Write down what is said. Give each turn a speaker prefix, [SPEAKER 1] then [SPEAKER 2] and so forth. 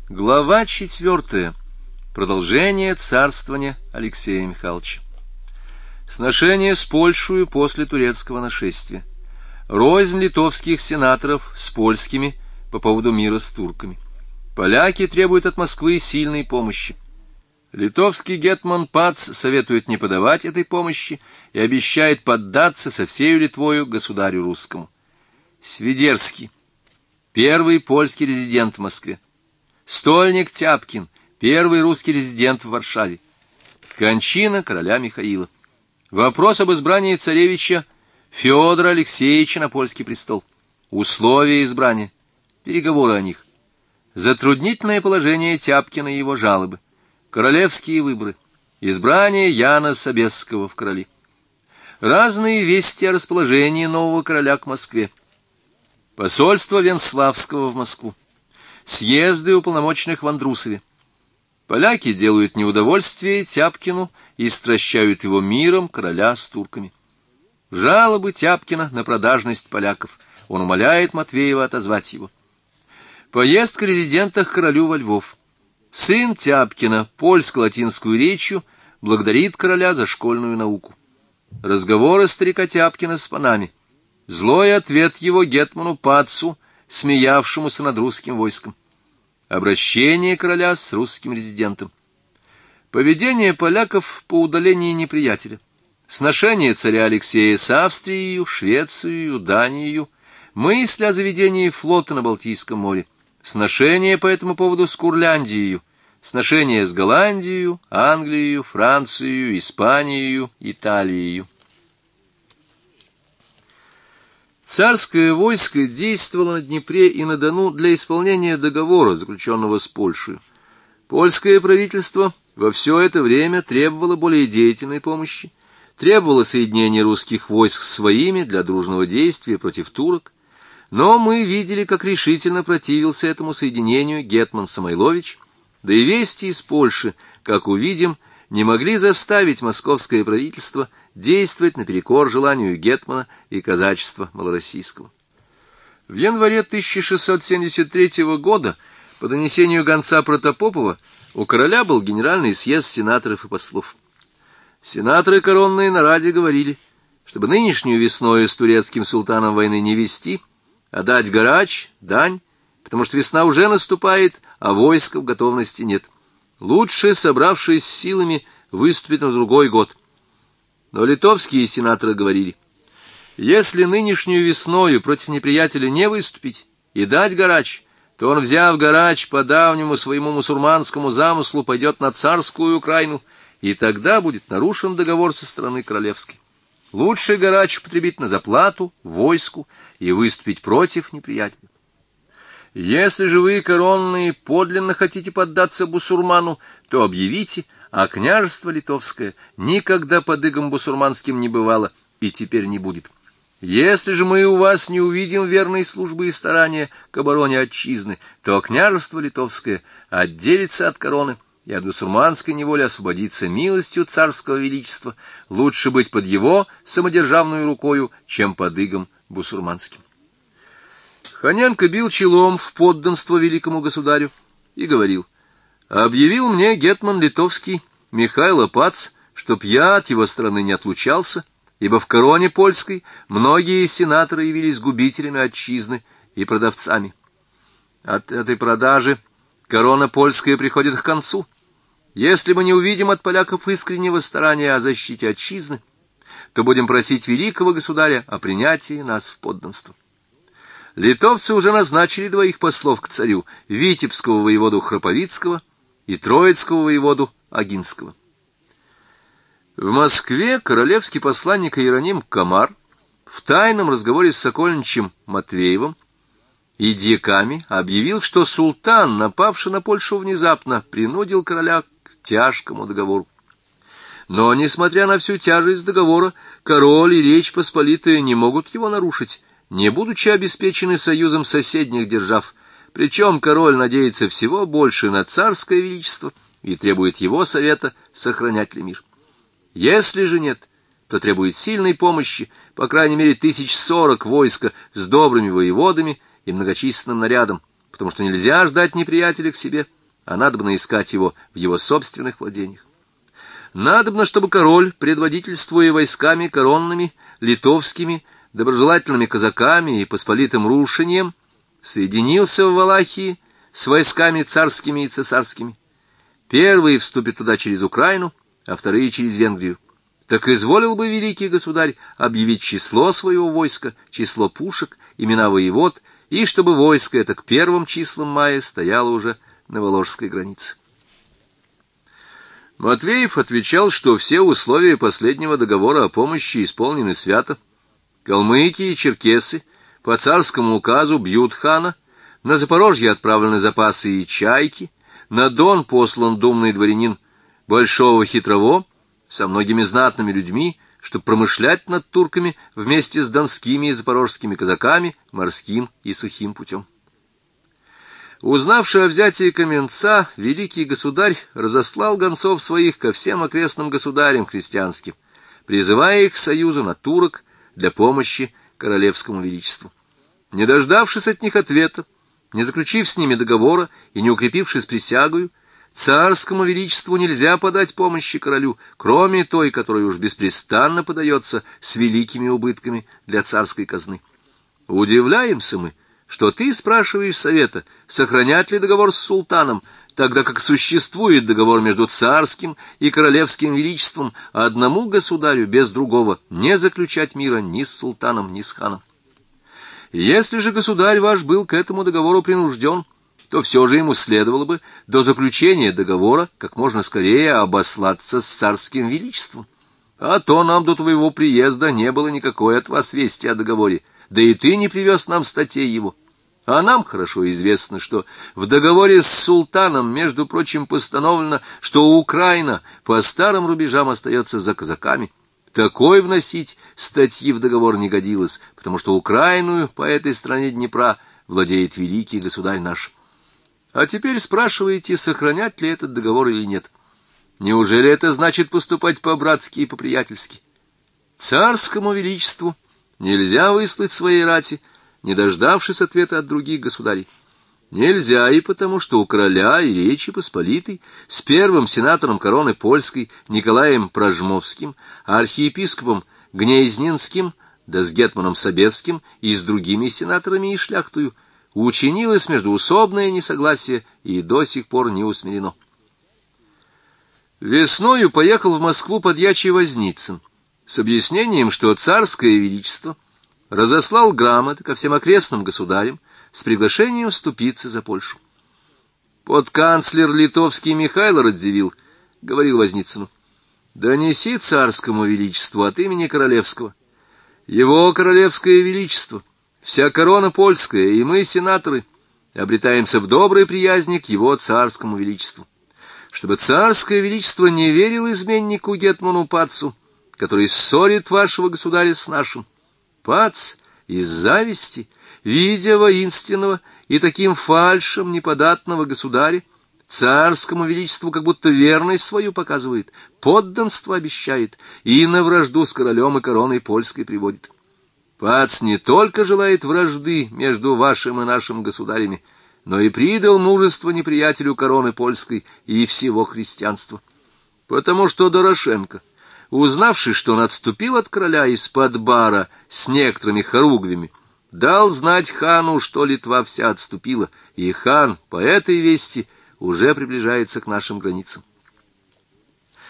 [SPEAKER 1] Глава 4. Продолжение царствования Алексея Михайловича. Сношение с Польшей после турецкого нашествия. Рознь литовских сенаторов с польскими по поводу мира с турками. Поляки требуют от Москвы сильной помощи. Литовский гетман Пац советует не подавать этой помощи и обещает поддаться со всею Литвою государю русскому. Свидерский, первый польский резидент в Москве. Стольник Тяпкин, первый русский резидент в Варшаве. Кончина короля Михаила. Вопрос об избрании царевича Федора Алексеевича на польский престол. Условия избрания. Переговоры о них. Затруднительное положение Тяпкина и его жалобы. Королевские выборы. Избрание Яна Собесского в короли. Разные вести о расположении нового короля к Москве. Посольство Венславского в Москву. Съезды уполномоченных в Андрусове. Поляки делают неудовольствие Тяпкину и стращают его миром короля с турками. Жалобы Тяпкина на продажность поляков. Он умоляет Матвеева отозвать его. Поездка резидента к королю во Львов. Сын Тяпкина польско-латинскую речью благодарит короля за школьную науку. Разговоры старика Тяпкина с панами. Злой ответ его гетману Пацу, смеявшемуся над русским войском. Обращение короля с русским резидентом. Поведение поляков по удалении неприятеля. Сношение царя Алексея с Австрией, Швецией, Данией. Мысль о заведении флота на Балтийском море. Сношение по этому поводу с Курляндией. Сношение с Голландией, Англией, Францией, Испанией, Италией. Царское войско действовало на Днепре и на Дону для исполнения договора, заключенного с Польшей. Польское правительство во все это время требовало более деятельной помощи, требовало соединения русских войск с своими для дружного действия против турок, но мы видели, как решительно противился этому соединению гетман Самойлович, да и вести из Польши, как увидим, не могли заставить московское правительство действовать наперекор желанию гетмана и казачества малороссийского. В январе 1673 года по донесению гонца Протопопова у короля был генеральный съезд сенаторов и послов. Сенаторы коронные на раде говорили, чтобы нынешнюю весною с турецким султаном войны не вести, а дать гарач, дань, потому что весна уже наступает, а войска в готовности нет. Лучше, собравшись с силами, выступить на другой год. Но литовские сенаторы говорили, если нынешнюю весною против неприятеля не выступить и дать гарач, то он, взяв гарач по давнему своему мусульманскому замыслу, пойдет на царскую Украину, и тогда будет нарушен договор со стороны королевской. Лучше гарач употребить на заплату, войску и выступить против неприятеля. Если же вы, коронные, подлинно хотите поддаться бусурману, то объявите, а княжество литовское никогда под игом бусурманским не бывало и теперь не будет. Если же мы у вас не увидим верной службы и старания к обороне отчизны, то княжество литовское отделится от короны и от бусурманской неволи освободится милостью царского величества. Лучше быть под его самодержавную рукою, чем под игом бусурманским. Ханенко бил челом в подданство великому государю и говорил: «Объявил мне гетман литовский Михайло Пац, чтоб я от его стороны не отлучался, ибо в короне польской многие сенаторы явились губителями отчизны и продавцами. От этой продажи корона польская приходит к концу. Если мы не увидим от поляков искреннего старания о защите отчизны, то будем просить великого государя о принятии нас в подданство». Литовцы уже назначили двоих послов к царю, витебского воеводу Храповицкого и троицкого воеводу Агинского. В Москве королевский посланник Иероним Комар в тайном разговоре с сокольничем Матвеевым и дьяками объявил, что султан, напавший на Польшу внезапно, принудил короля к тяжкому договору. Но, несмотря на всю тяжесть договора, король и Речь Посполитая не могут его нарушить, не будучи обеспечены союзом соседних держав, причем король надеется всего больше на царское величество и требует его совета, сохранять ли мир. Если же нет, то требует сильной помощи, по крайней мере 1040 войска с добрыми воеводами и многочисленным нарядом, потому что нельзя ждать неприятеля к себе, а надобно искать его в его собственных владениях. Надобно, чтобы король, предводительствуя войсками коронными, литовскими, доброжелательными казаками и посполитым рушением, соединился в Валахии с войсками царскими и цесарскими. Первые вступят туда через Украину, а вторые через Венгрию. Так изволил бы великий государь объявить число своего войска, число пушек, имена воевод, и чтобы войско это к первым числам мая стояло уже на Воложской границе. Матвеев отвечал, что все условия последнего договора о помощи исполнены свято. Калмыки и черкесы по царскому указу бьют хана, на Запорожье отправлены запасы и чайки, на Дон послан думный дворянин Большого Хитрово со многими знатными людьми, чтобы промышлять над турками вместе с донскими и запорожскими казаками морским и сухим путем. Узнавши о взятии Каменца, великий государь разослал гонцов своих ко всем окрестным государям христианским, призывая их к союзу на турок для помощи королевскому величеству. Не дождавшись от них ответа, не заключив с ними договора и не укрепившись присягою, царскому величеству нельзя подать помощи королю, кроме той, которая уж беспрестанно подается с великими убытками для царской казны. Удивляемся мы, что ты спрашиваешь совета, сохранять ли договор с султаном, тогда как существует договор между царским и королевским величеством, а одному государю без другого не заключать мира ни с султаном, ни с ханом. Если же государь ваш был к этому договору принужден, то все же ему следовало бы до заключения договора как можно скорее обослаться с царским величеством. А то нам до твоего приезда не было никакой от вас вести о договоре, да и ты не привез нам статей его. А нам хорошо известно, что в договоре с султаном, между прочим, постановлено, что Украина по старым рубежам остается за казаками. Такой вносить статьи в договор не годилось, потому что Украину по этой стороне Днепра владеет великий государь наш. А теперь спрашиваете, сохранять ли этот договор или нет. Неужели это значит поступать по-братски и по-приятельски? Царскому величеству нельзя выслать своей рати, не дождавшись ответа от других государей. Нельзя и потому, что у короля и Речи Посполитой с первым сенатором короны польской Николаем Пражмовским, архиепископом Гнезненским, да с гетманом Собесским и с другими сенаторами и шляхтою учинилось междоусобное несогласие и до сих пор не усмирено. Весною поехал в Москву подьячий Возницын с объяснением, что царское величество разослал грамоты ко всем окрестным государям с приглашением вступиться за Польшу. Подканцлер литовский Михайло Радзивилл говорил Возницыну: «Донеси царскому величеству от имени королевского. Его королевское величество, вся корона польская и мы, сенаторы, обретаемся в доброй приязни к его царскому величеству. Чтобы царское величество не верил изменнику гетману Пацу, который ссорит вашего государя с нашим. Пац из зависти, видя воинственного и таким фальшем неподатного государя, царскому величеству как будто верность свою показывает, подданство обещает и на вражду с королем и короной польской приводит. Пац не только желает вражды между вашим и нашим государями, но и придал мужество неприятелю короны польской и всего христианства. Потому что Дорошенко, узнавши, что он отступил от короля из-под бара с некоторыми хоругвями, дал знать хану, что Литва вся отступила, и хан по этой вести уже приближается к нашим границам.